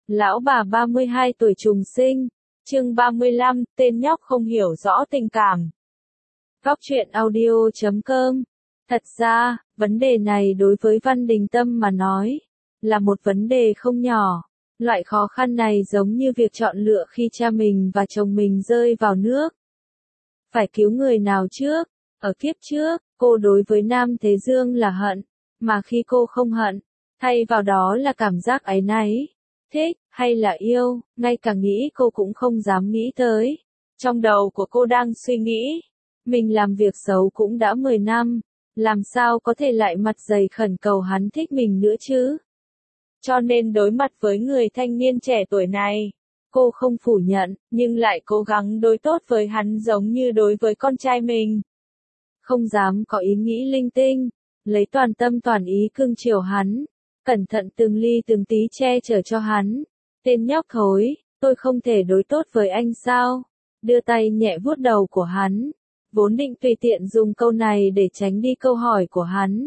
Lão bà 32 tuổi trùng sinh, chương 35, tên nhóc không hiểu rõ tình cảm. Góc truyện audio.com. Thật ra, vấn đề này đối với Văn Đình Tâm mà nói, là một vấn đề không nhỏ. Loại khó khăn này giống như việc chọn lựa khi cha mình và chồng mình rơi vào nước. Phải cứu người nào trước? Ở kiếp trước, cô đối với Nam Thế Dương là hận, mà khi cô không hận, thay vào đó là cảm giác áy náy, thích, hay là yêu, ngay cả nghĩ cô cũng không dám nghĩ tới. Trong đầu của cô đang suy nghĩ, mình làm việc xấu cũng đã 10 năm, làm sao có thể lại mặt dày khẩn cầu hắn thích mình nữa chứ? Cho nên đối mặt với người thanh niên trẻ tuổi này, cô không phủ nhận, nhưng lại cố gắng đối tốt với hắn giống như đối với con trai mình. Không dám có ý nghĩ linh tinh, lấy toàn tâm toàn ý cưng chiều hắn, cẩn thận từng ly từng tí che chở cho hắn. Tên nhóc thối, tôi không thể đối tốt với anh sao? Đưa tay nhẹ vuốt đầu của hắn, vốn định tùy tiện dùng câu này để tránh đi câu hỏi của hắn.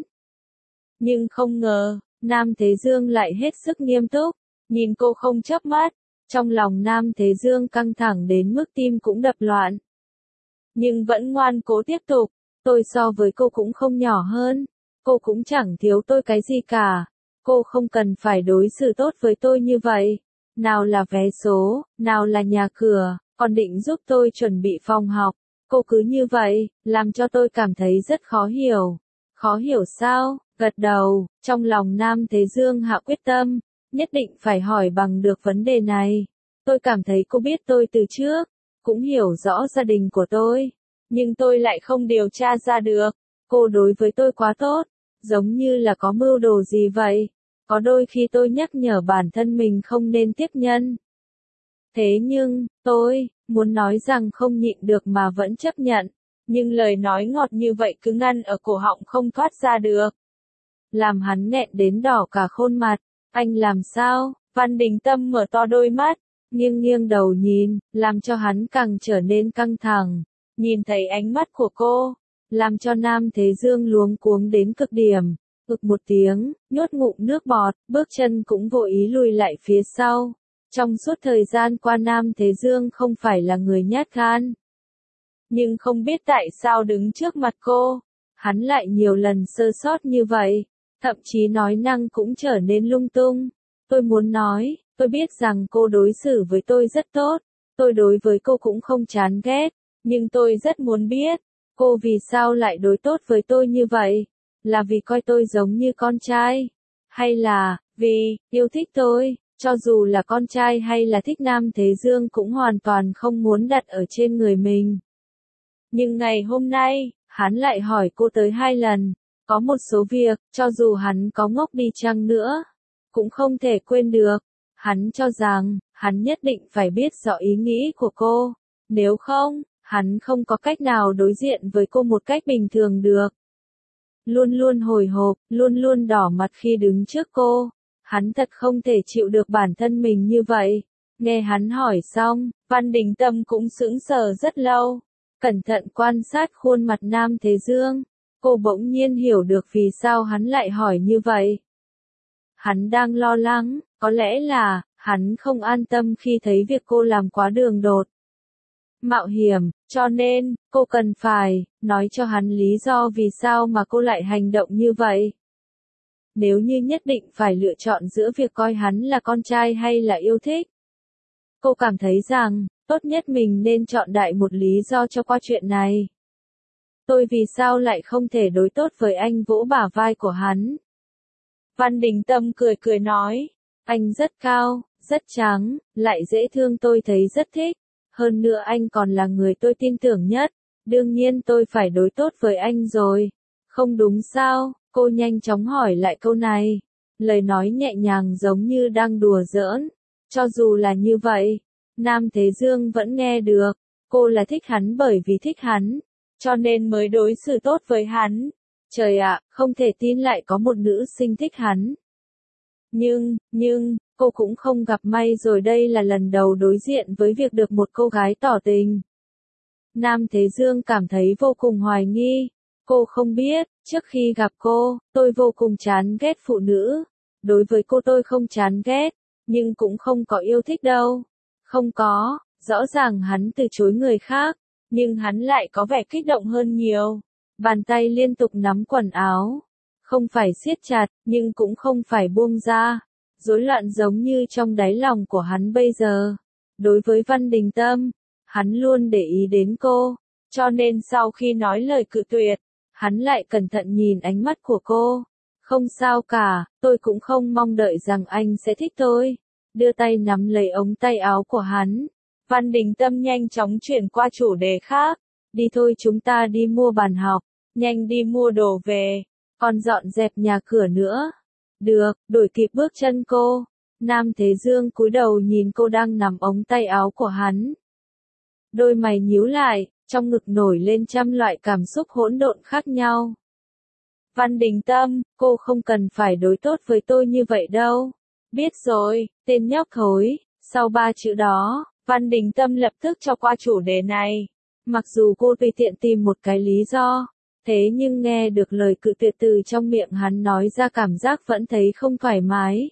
Nhưng không ngờ, Nam Thế Dương lại hết sức nghiêm túc, nhìn cô không chớp mắt, trong lòng Nam Thế Dương căng thẳng đến mức tim cũng đập loạn. Nhưng vẫn ngoan cố tiếp tục, tôi so với cô cũng không nhỏ hơn, cô cũng chẳng thiếu tôi cái gì cả, cô không cần phải đối xử tốt với tôi như vậy, nào là vé số, nào là nhà cửa, còn định giúp tôi chuẩn bị phòng học, cô cứ như vậy, làm cho tôi cảm thấy rất khó hiểu. Khó hiểu sao? Gật đầu, trong lòng Nam Thế Dương hạ quyết tâm, nhất định phải hỏi bằng được vấn đề này. Tôi cảm thấy cô biết tôi từ trước, cũng hiểu rõ gia đình của tôi, nhưng tôi lại không điều tra ra được. Cô đối với tôi quá tốt, giống như là có mưu đồ gì vậy. Có đôi khi tôi nhắc nhở bản thân mình không nên tiếp nhân. Thế nhưng, tôi muốn nói rằng không nhịn được mà vẫn chấp nhận, nhưng lời nói ngọt như vậy cứ ngăn ở cổ họng không thoát ra được. Làm hắn nghẹn đến đỏ cả khuôn mặt. Anh làm sao? Văn Đình Tâm mở to đôi mắt, nghiêng nghiêng đầu nhìn, làm cho hắn càng trở nên căng thẳng. Nhìn thấy ánh mắt của cô, làm cho Nam Thế Dương luống cuống đến cực điểm. Ực một tiếng, nhốt ngụm nước bọt, bước chân cũng vô ý lùi lại phía sau. Trong suốt thời gian qua Nam Thế Dương không phải là người nhát gan. Nhưng không biết tại sao đứng trước mặt cô, hắn lại nhiều lần sơ sót như vậy, thậm chí nói năng cũng trở nên lung tung. Tôi muốn nói, tôi biết rằng cô đối xử với tôi rất tốt, tôi đối với cô cũng không chán ghét, nhưng tôi rất muốn biết, cô vì sao lại đối tốt với tôi như vậy? Là vì coi tôi giống như con trai? Hay là, vì, yêu thích tôi? Cho dù là con trai hay là thích Nam Thế Dương cũng hoàn toàn không muốn đặt ở trên người mình. Nhưng ngày hôm nay, hắn lại hỏi cô tới 2 lần. Có một số việc, cho dù hắn có ngốc đi chăng nữa, cũng không thể quên được. Hắn cho rằng, hắn nhất định phải biết rõ ý nghĩ của cô. Nếu không, hắn không có cách nào đối diện với cô một cách bình thường được. Luôn luôn hồi hộp, luôn luôn đỏ mặt khi đứng trước cô. Hắn thật không thể chịu được bản thân mình như vậy. Nghe hắn hỏi xong, Văn Đình Tâm cũng sững sờ rất lâu. Cẩn thận quan sát khuôn mặt Nam Thế Dương, cô bỗng nhiên hiểu được vì sao hắn lại hỏi như vậy. Hắn đang lo lắng, có lẽ là, hắn không an tâm khi thấy việc cô làm quá đường đột, mạo hiểm, cho nên, cô cần phải nói cho hắn lý do vì sao mà cô lại hành động như vậy. Nếu như nhất định phải lựa chọn giữa việc coi hắn là con trai hay là yêu thích, cô cảm thấy rằng, tốt nhất mình nên chọn đại một lý do cho qua chuyện này. Tôi vì sao lại không thể đối tốt với anh? Vỗ bả vai của hắn. Văn Đình Tâm cười cười nói, anh rất cao, rất trắng, lại dễ thương, tôi thấy rất thích. Hơn nữa anh còn là người tôi tin tưởng nhất, đương nhiên tôi phải đối tốt với anh rồi. Không đúng sao? Cô nhanh chóng hỏi lại câu này. Lời nói nhẹ nhàng giống như đang đùa giỡn. Cho dù là như vậy, Nam Thế Dương vẫn nghe được. Cô là thích hắn bởi vì thích hắn, cho nên mới đối xử tốt với hắn. Trời ạ, không thể tin lại có một nữ sinh thích hắn. Nhưng, cô cũng không gặp may rồi, đây là lần đầu đối diện với việc được một cô gái tỏ tình. Nam Thế Dương cảm thấy vô cùng hoài nghi. Cô không biết, trước khi gặp cô, tôi vô cùng chán ghét phụ nữ. Đối với cô tôi không chán ghét, nhưng cũng không có yêu thích đâu. Không có, rõ ràng hắn từ chối người khác, nhưng hắn lại có vẻ kích động hơn nhiều. Bàn tay liên tục nắm quần áo, không phải siết chặt, nhưng cũng không phải buông ra. Rối loạn giống như trong đáy lòng của hắn bây giờ. Đối với Văn Đình Tâm, hắn luôn để ý đến cô, cho nên sau khi nói lời cự tuyệt, hắn lại cẩn thận nhìn ánh mắt của cô. Không sao cả, tôi cũng không mong đợi rằng anh sẽ thích tôi. Đưa tay nắm lấy ống tay áo của hắn. Văn Đình Tâm nhanh chóng chuyển qua chủ đề khác. Đi thôi, chúng ta đi mua bàn học, nhanh đi mua đồ về, còn dọn dẹp nhà cửa nữa. Được, đuổi kịp bước chân cô. Nam Thế Dương cúi đầu nhìn cô đang nắm ống tay áo của hắn. Đôi mày nhíu lại, trong ngực nổi lên trăm loại cảm xúc hỗn độn khác nhau. Văn Đình Tâm, cô không cần phải đối tốt với tôi như vậy đâu. Biết rồi, tên nhóc thối. Sau 3 chữ đó, Văn Đình Tâm lập tức cho qua chủ đề này. Mặc dù cô tùy tiện tìm một cái lý do, thế nhưng nghe được lời cự tuyệt từ trong miệng hắn nói ra cảm giác vẫn thấy không thoải mái.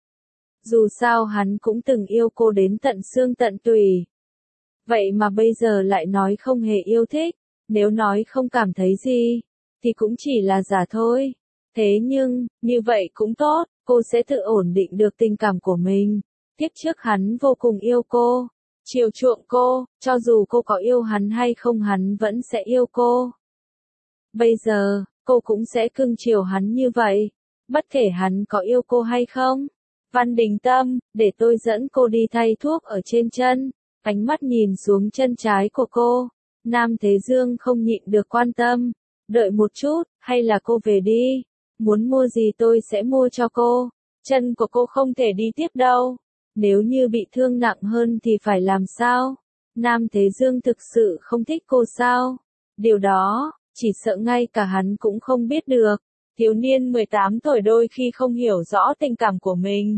Dù sao hắn cũng từng yêu cô đến tận xương tận tủy. Vậy mà bây giờ lại nói không hề yêu thích, nếu nói không cảm thấy gì, thì cũng chỉ là giả thôi. Thế nhưng, như vậy cũng tốt, cô sẽ tự ổn định được tình cảm của mình. Kiếp trước hắn vô cùng yêu cô, chiều chuộng cô, cho dù cô có yêu hắn hay không hắn vẫn sẽ yêu cô. Bây giờ, cô cũng sẽ cưng chiều hắn như vậy, bất kể hắn có yêu cô hay không. Văn Đình Tâm, để tôi dẫn cô đi thay thuốc ở trên chân. Ánh mắt nhìn xuống chân trái của cô. Nam Thế Dương không nhịn được quan tâm. Đợi một chút, hay là cô về đi. Muốn mua gì tôi sẽ mua cho cô. Chân của cô không thể đi tiếp đâu. Nếu như bị thương nặng hơn thì phải làm sao? Nam Thế Dương thực sự không thích cô sao? Điều đó, chỉ sợ ngay cả hắn cũng không biết được. Thiếu niên 18 tuổi đôi khi không hiểu rõ tình cảm của mình.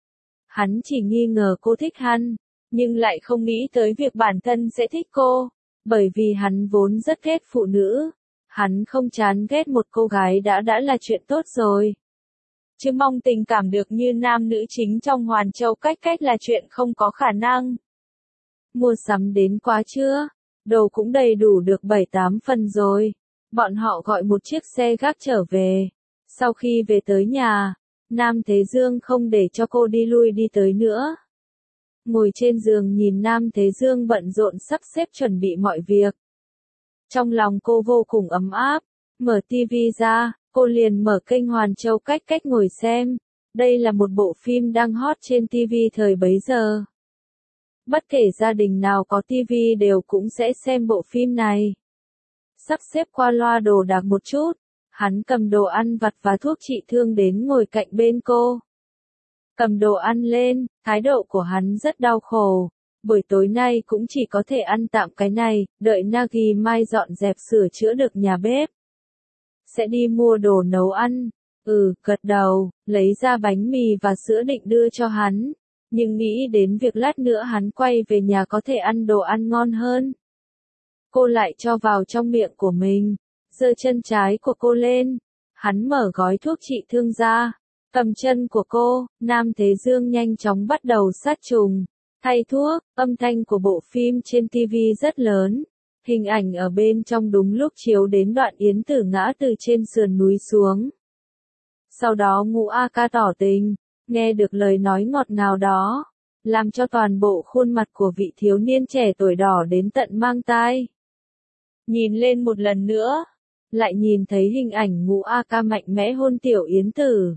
Hắn chỉ nghi ngờ cô thích hắn, nhưng lại không nghĩ tới việc bản thân sẽ thích cô. Bởi vì hắn vốn rất ghét phụ nữ. Hắn không chán ghét một cô gái đã là chuyện tốt rồi. Chứ mong tình cảm được như nam nữ chính trong Hoàn Châu Cách Cách là chuyện không có khả năng. Mua sắm đến quá chưa? Đồ cũng đầy đủ được 7-8 phần rồi. Bọn họ gọi một chiếc xe gác trở về. Sau khi về tới nhà, Nam Thế Dương không để cho cô đi lui đi tới nữa. Ngồi trên giường nhìn Nam Thế Dương bận rộn sắp xếp chuẩn bị mọi việc. Trong lòng cô vô cùng ấm áp. Mở tivi ra, cô liền mở kênh Hoàn Châu Cách Cách ngồi xem. Đây là một bộ phim đang hot trên tivi thời bấy giờ. Bất kể gia đình nào có tivi đều cũng sẽ xem bộ phim này. Sắp xếp qua loa đồ đạc một chút, hắn cầm đồ ăn vặt và thuốc trị thương đến ngồi cạnh bên cô. Cầm đồ ăn lên, thái độ của hắn rất đau khổ. Buổi tối nay cũng chỉ có thể ăn tạm cái này, đợi Nagi mai dọn dẹp sửa chữa được nhà bếp. Sẽ đi mua đồ nấu ăn. Gật đầu, lấy ra bánh mì và sữa định đưa cho hắn. Nhưng nghĩ đến việc lát nữa hắn quay về nhà có thể ăn đồ ăn ngon hơn. Cô lại cho vào trong miệng của mình, giơ chân trái của cô lên. Hắn mở gói thuốc trị thương ra, cầm chân của cô, Nam Thế Dương nhanh chóng bắt đầu sát trùng. Thay thuốc, âm thanh của bộ phim trên TV rất lớn. Hình ảnh ở bên trong đúng lúc chiếu đến đoạn Yến Tử ngã từ trên sườn núi xuống. Sau đó Ngũ A Ca tỏ tình, nghe được lời nói ngọt ngào đó, làm cho toàn bộ khuôn mặt của vị thiếu niên trẻ tuổi đỏ đến tận mang tai. Nhìn lên một lần nữa, lại nhìn thấy hình ảnh Ngũ A Ca mạnh mẽ hôn tiểu Yến Tử.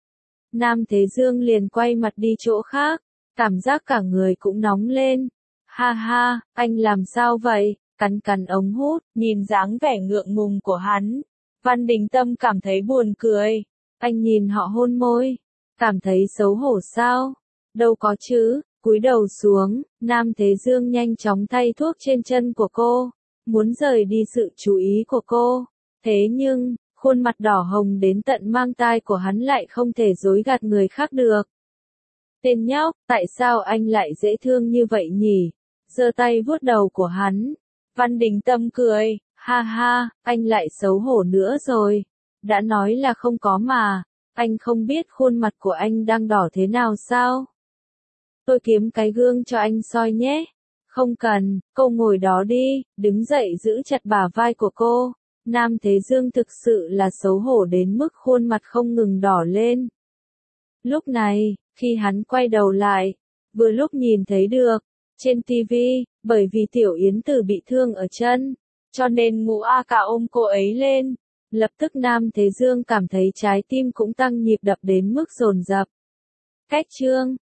Nam Thế Dương liền quay mặt đi chỗ khác, cảm giác cả người cũng nóng lên. Ha ha, anh làm sao vậy? Cắn cắn ống hút, nhìn dáng vẻ ngượng ngùng của hắn. Văn Đình Tâm cảm thấy buồn cười. Anh nhìn họ hôn môi, cảm thấy xấu hổ sao? Đâu có chứ, cúi đầu xuống, Nam Thế Dương nhanh chóng thay thuốc trên chân của cô, muốn rời đi sự chú ý của cô. Thế nhưng, khuôn mặt đỏ hồng đến tận mang tai của hắn lại không thể dối gạt người khác được. Tên nhóc, tại sao anh lại dễ thương như vậy nhỉ? Giơ tay vuốt đầu của hắn. Văn Đình Tâm cười, ha ha, anh lại xấu hổ nữa rồi. Đã nói là không có mà, anh không biết khuôn mặt của anh đang đỏ thế nào sao? tôi kiếm cái gương cho anh soi nhé. Không cần, cô ngồi đó đi, đứng dậy giữ chặt bả vai của cô. Nam Thế Dương thực sự là xấu hổ đến mức khuôn mặt không ngừng đỏ lên. Lúc này, khi hắn quay đầu lại, vừa lúc nhìn thấy được, trên TV, bởi vì Tiểu Yến Tử bị thương ở chân, cho nên Ngũ A Ca ôm cô ấy lên. Lập tức Nam Thế Dương cảm thấy trái tim cũng tăng nhịp đập đến mức dồn dập. Cách chương